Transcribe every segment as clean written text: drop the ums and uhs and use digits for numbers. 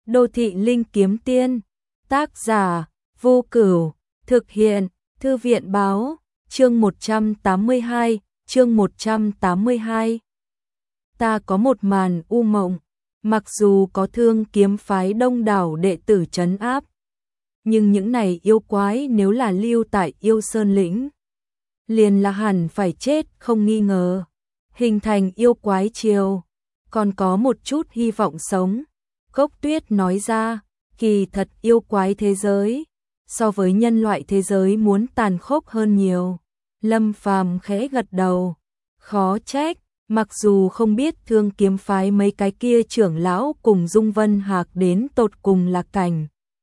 Đô thị linh kiếm tiên, tác giả, Vô Cửu, thực hiện, Thư viện báo, chương 182. Ta có một màn u mộng, mặc dù có Thương kiếm phái đông đảo đệ tử trấn áp, nhưng những này yêu quái nếu là lưu tại Yêu Sơn lĩnh, liền là hẳn phải chết không nghi ngờ, hình thành yêu quái triều, còn có một chút hy vọng sống. Cốc Tuyết nói ra, kỳ thật yêu quái thế giới, so với nhân loại thế giới muốn tàn khốc hơn nhiều. Lâm Phàm khẽ gật đầu, khó trách, mặc dù không biết Thương kiếm phái mấy cái kia trưởng lão cùng Dung Vân Hạc đến tột cùng là cảnh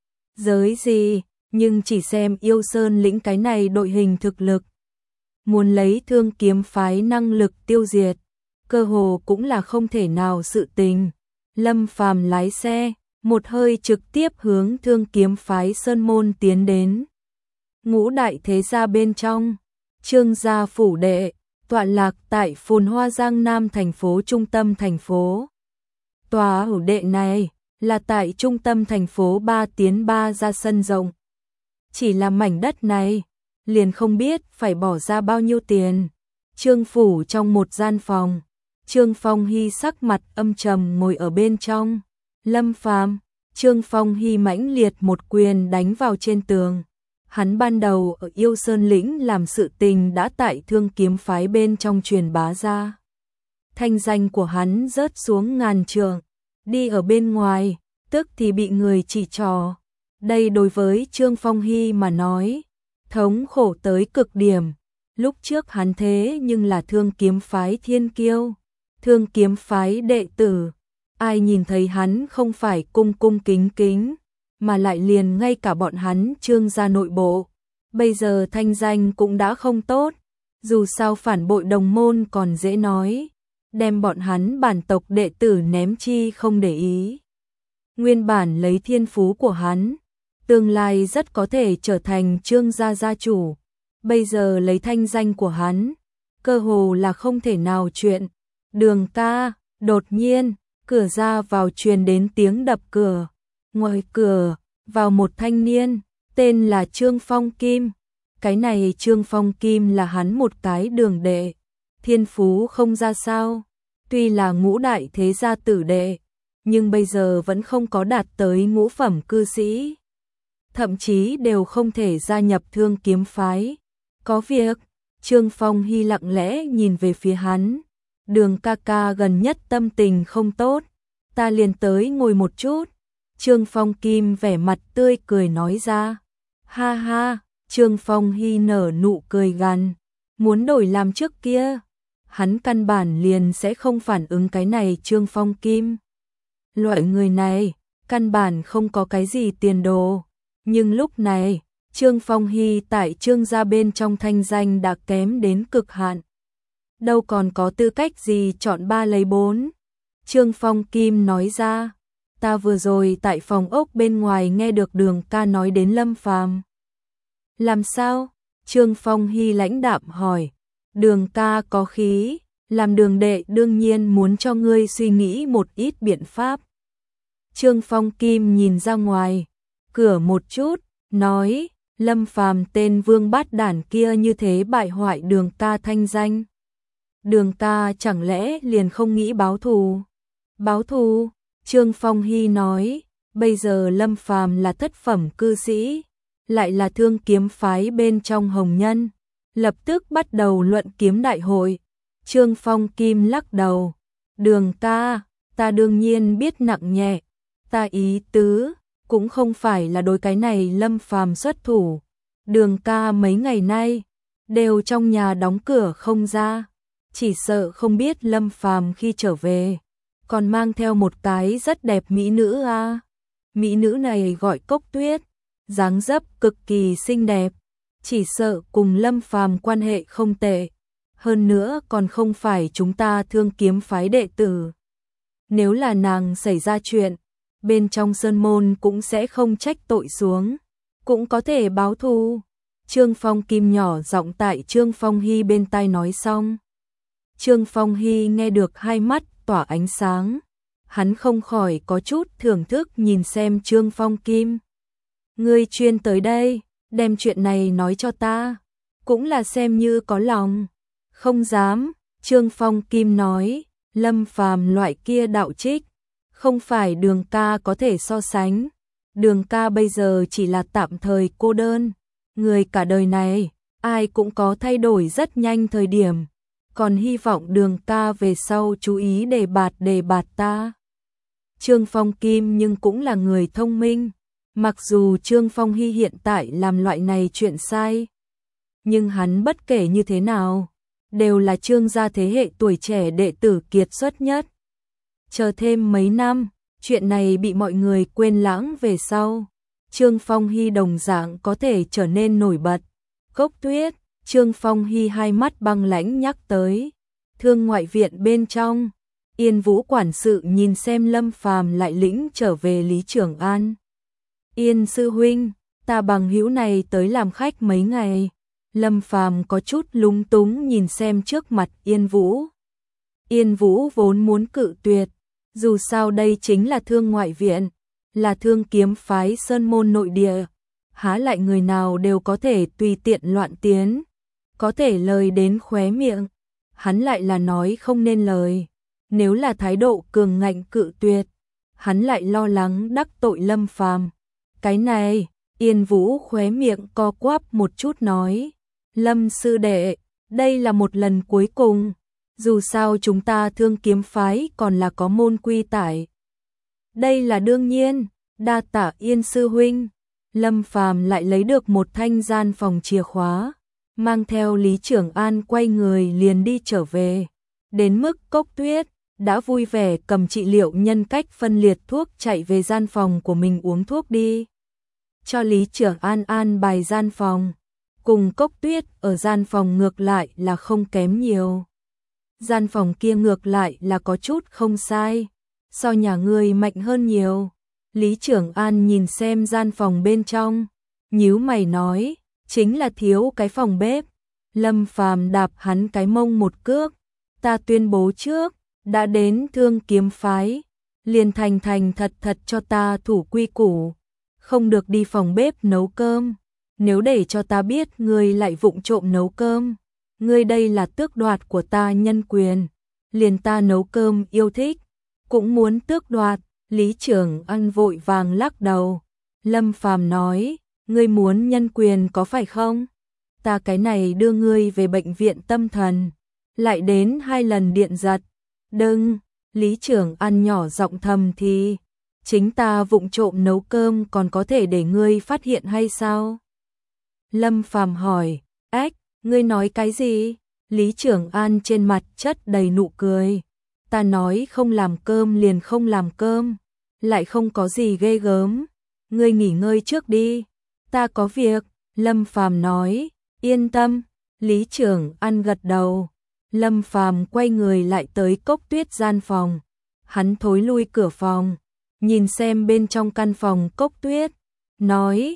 giới gì, nhưng chỉ xem Yêu Sơn lĩnh cái này đội hình thực lực, muốn lấy Thương kiếm phái năng lực tiêu diệt, cơ hồ cũng là không thể nào sự tình. Lâm Phàm lái xe, một hơi trực tiếp hướng Thương kiếm phái sơn môn tiến đến. Ngũ đại thế gia bên trong, Trương gia phủ đệ, tọa lạc tại phồn hoa Giang Nam thành phố trung tâm thành phố. Tòa phủ đệ này là tại trung tâm thành phố 3 tiến 3 ra sân rộng. Chỉ là mảnh đất này, liền không biết phải bỏ ra bao nhiêu tiền. Trương phủ trong một gian phòng, Trương Phong Hy sắc mặt âm trầm ngồi ở bên trong. Lâm Phàm, Trương Phong Hy mãnh liệt một quyền đánh vào trên tường. Hắn ban đầu ở Yêu Sơn lĩnh làm sự tình đã tại Thương kiếm phái bên trong truyền bá ra. Thanh danh của hắn rớt xuống ngàn trượng, đi ở bên ngoài, tức thì bị người chỉ trỏ. Đây đối với Trương Phong Hy mà nói, thống khổ tới cực điểm. Lúc trước hắn thế nhưng là Thương kiếm phái thiên kiêu, Thương kiếm phái đệ tử, ai nhìn thấy hắn không phải cung cung kính kính, mà lại liền ngay cả bọn hắn Trương gia nội bộ. Bây giờ thanh danh cũng đã không tốt, dù sao phản bội đồng môn còn dễ nói, đem bọn hắn bản tộc đệ tử ném chi không để ý. Nguyên bản lấy thiên phú của hắn, tương lai rất có thể trở thành Trương gia gia chủ, bây giờ lấy thanh danh của hắn, cơ hồ là không thể nào chuyện. Đường ca, đột nhiên, cửa ra vào truyền đến tiếng đập cửa. Ngoài cửa, vào một thanh niên, tên là Trương Phong Kim. Cái này Trương Phong Kim là hắn một cái đường đệ, thiên phú không ra sao, tuy là ngũ đại thế gia tử đệ, nhưng bây giờ vẫn không có đạt tới ngũ phẩm cư sĩ. Thậm chí đều không thể gia nhập Thương kiếm phái. Có việc, Trương Phong Hy lặng lẽ nhìn về phía hắn. Đường ca ca gần nhất tâm tình không tốt, ta liền tới ngồi một chút. Trương Phong Kim vẻ mặt tươi cười nói ra. Ha ha, Trương Phong Hy nở nụ cười gằn, muốn đổi làm trước kia. Hắn căn bản liền sẽ không phản ứng cái này Trương Phong Kim. Loại người này, căn bản không có cái gì tiền đồ. Nhưng lúc này, Trương Phong Hy tại Trương gia bên trong thanh danh đã kém đến cực hạn. Đâu còn có tư cách gì chọn 3 lấy 4. Trương Phong Kim nói ra, ta vừa rồi tại phòng ốc bên ngoài nghe được Đường ca nói đến Lâm Phàm. Làm sao? Trương Phong Hy lãnh đạm hỏi. Đường ca có khí, làm đường đệ đương nhiên muốn cho ngươi suy nghĩ một ít biện pháp. Trương Phong Kim nhìn ra ngoài, cửa một chút, nói, Lâm Phàm tên vương bát đản kia như thế bại hoại Đường ca thanh danh. Đường ca chẳng lẽ liền không nghĩ báo thù? Báo thù? Trương Phong Hy nói, bây giờ Lâm Phàm là thất phẩm cư sĩ, lại là Thương kiếm phái bên trong hồng nhân, lập tức bắt đầu luận kiếm đại hội. Trương Phong Kim lắc đầu, Đường ca, ta đương nhiên biết nặng nhẹ, ta ý tứ cũng không phải là đối cái này Lâm Phàm xuất thủ. Đường ca mấy ngày nay đều trong nhà đóng cửa không ra, chỉ sợ không biết Lâm Phàm khi trở về còn mang theo một cái rất đẹp mỹ nữ a. Mỹ nữ này gọi Cốc Tuyết, dáng dấp cực kỳ xinh đẹp, chỉ sợ cùng Lâm Phàm quan hệ không tệ, hơn nữa còn không phải chúng ta Thương kiếm phái đệ tử. Nếu là nàng xảy ra chuyện, bên trong sơn môn cũng sẽ không trách tội xuống, cũng có thể báo thù. Trương Phong Kim nhỏ giọng tại Trương Phong Hy bên tai nói xong. Trương Phong Hy nghe được hai mắt tỏa ánh sáng, Hắn không khỏi có chút thưởng thức nhìn xem Trương Phong Kim. Ngươi chuyên tới đây, đem chuyện này nói cho ta, cũng là xem như có lòng. Không dám, Trương Phong Kim nói, Lâm Phàm loại kia đạo trích, không phải Đường ca có thể so sánh. Đường ca bây giờ chỉ là tạm thời cô đơn, người cả đời này, ai cũng có thay đổi rất nhanh thời điểm, còn hy vọng Đường ca về sau chú ý đề bạt ta. Trương Phong Kim nhưng cũng là người thông minh, mặc dù Trương Phong Hy hiện tại làm loại này chuyện sai, nhưng hắn bất kể như thế nào, đều là Trương gia thế hệ tuổi trẻ đệ tử kiệt xuất nhất. Chờ thêm mấy năm, chuyện này bị mọi người quên lãng về sau, Trương Phong Hy đồng dạng có thể trở nên nổi bật. Cốc Tuyết, Trương Phong Hy hai mắt băng lãnh nhắc tới. Thương ngoại viện bên trong, Yên Vũ quản sự nhìn xem Lâm Phàm lại lĩnh trở về Lý Trường An. Yên sư huynh, ta bằng hữu này tới làm khách mấy ngày. Lâm Phàm có chút lúng túng nhìn xem trước mặt Yên Vũ. Yên Vũ vốn muốn cự tuyệt, dù sao đây chính là Thương ngoại viện, là Thương kiếm phái sơn môn nội địa, há lại người nào đều có thể tùy tiện loạn tiến, có thể lời đến khóe miệng, hắn lại là nói không nên lời. Nếu là thái độ cường ngạnh cự tuyệt, hắn lại lo lắng đắc tội Lâm Phàm. Cái này, Yên Vũ khóe miệng co quắp một chút nói, Lâm sư đệ, đây là một lần cuối cùng, dù sao chúng ta Thương kiếm phái còn là có môn quy tải. Đây là đương nhiên, đa tạ Yên sư huynh. Lâm Phàm lại lấy được một thanh gian phòng chìa khóa, mang theo Lý Trường An quay người liền đi trở về. Đến mức Cốc Tuyết đã vui vẻ cầm trị liệu nhân cách phân liệt thuốc chạy về gian phòng của mình uống thuốc đi. Cho Lý Trường An an bài gian phòng, cùng Cốc Tuyết ở gian phòng ngược lại là không kém nhiều. Gian phòng kia ngược lại là có chút không sai, so nhà ngươi mạnh hơn nhiều. Lý Trường An nhìn xem gian phòng bên trong, nhíu mày nói, chính là thiếu cái phòng bếp. Lâm Phàm đạp hắn cái mông một cước, ta tuyên bố trước, đã đến Thương kiếm phái, liền thành thành thật thật cho ta thủ quy củ, không được đi phòng bếp nấu cơm. Nếu để cho ta biết ngươi lại vụng trộm nấu cơm, ngươi đây là tước đoạt của ta nhân quyền, liền ta nấu cơm yêu thích, cũng muốn tước đoạt. Lý Trường An vội vàng lắc đầu. Lâm Phàm nói, ngươi muốn nhân quyền có phải không? Ta cái này đưa ngươi về bệnh viện tâm thần, lại đến 2 lần điện giật. Đừng, Lý Trường An nhỏ giọng thầm thì, chính ta vụng trộm nấu cơm còn có thể để ngươi phát hiện hay sao? Lâm Phàm hỏi, ách, ngươi nói cái gì? Lý Trường An trên mặt chất đầy nụ cười. Ta nói không làm cơm liền không làm cơm, lại không có gì ghê gớm. Ngươi nghỉ ngơi trước đi, ta có việc. Lâm Phàm nói, yên tâm. Lý Trường An gật đầu. Lâm Phàm quay người lại tới Cốc Tuyết gian phòng. Hắn thối lui cửa phòng, nhìn xem bên trong căn phòng Cốc Tuyết, nói,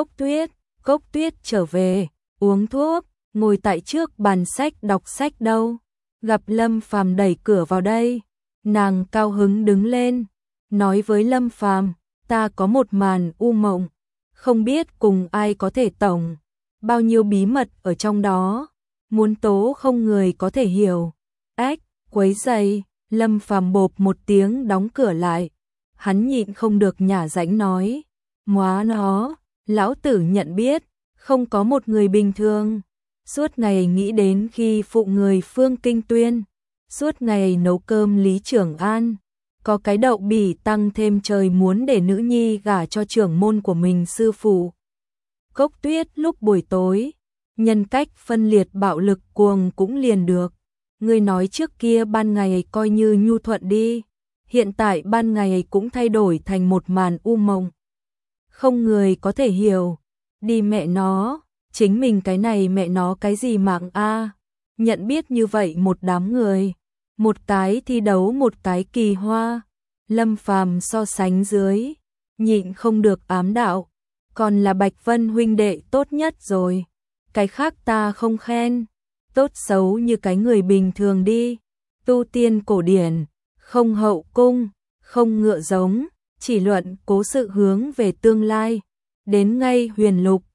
Cốc Tuyết trở về, uống thuốc, ngồi tại trước bàn sách đọc sách đâu. Gặp Lâm Phàm đẩy cửa vào đây, nàng cao hứng đứng lên, nói với Lâm Phàm, ta có một màn u mộng, không biết cùng ai có thể tổng, bao nhiêu bí mật ở trong đó, muốn tố không người có thể hiểu. Ách, quấy rầy. Lâm Phàm bộp một tiếng đóng cửa lại, hắn nhịn không được nhả rãnh nói, móa nó, lão tử nhận biết, không có một người bình thường. Suốt ngày nghĩ đến khi phụ người Phương Kinh Tuyên, suốt ngày nấu cơm Lý Trường An, có cái đậu bỉ tăng thêm trời muốn để nữ nhi gả cho trưởng môn của mình sư phụ. Cốc Tuyết lúc buổi tối, nhân cách phân liệt bạo lực cuồng cũng liền được. Ngươi nói trước kia ban ngày coi như nhu thuận đi, hiện tại ban ngày cũng thay đổi thành một màn u mộng. Không người có thể hiểu, đi mẹ nó. Chính mình cái này mẹ nó cái gì mạng a, nhận biết như vậy một đám người, một cái thi đấu một cái kỳ hoa. Lâm Phàm so sánh dưới, nhịn không được ám đạo, còn là Bạch Vân huynh đệ tốt nhất rồi, cái khác ta không khen, tốt xấu như cái người bình thường đi, tu tiên cổ điển, không hậu cung, không ngựa giống, chỉ luận cố sự hướng về tương lai. Đến ngay Huyền Lục,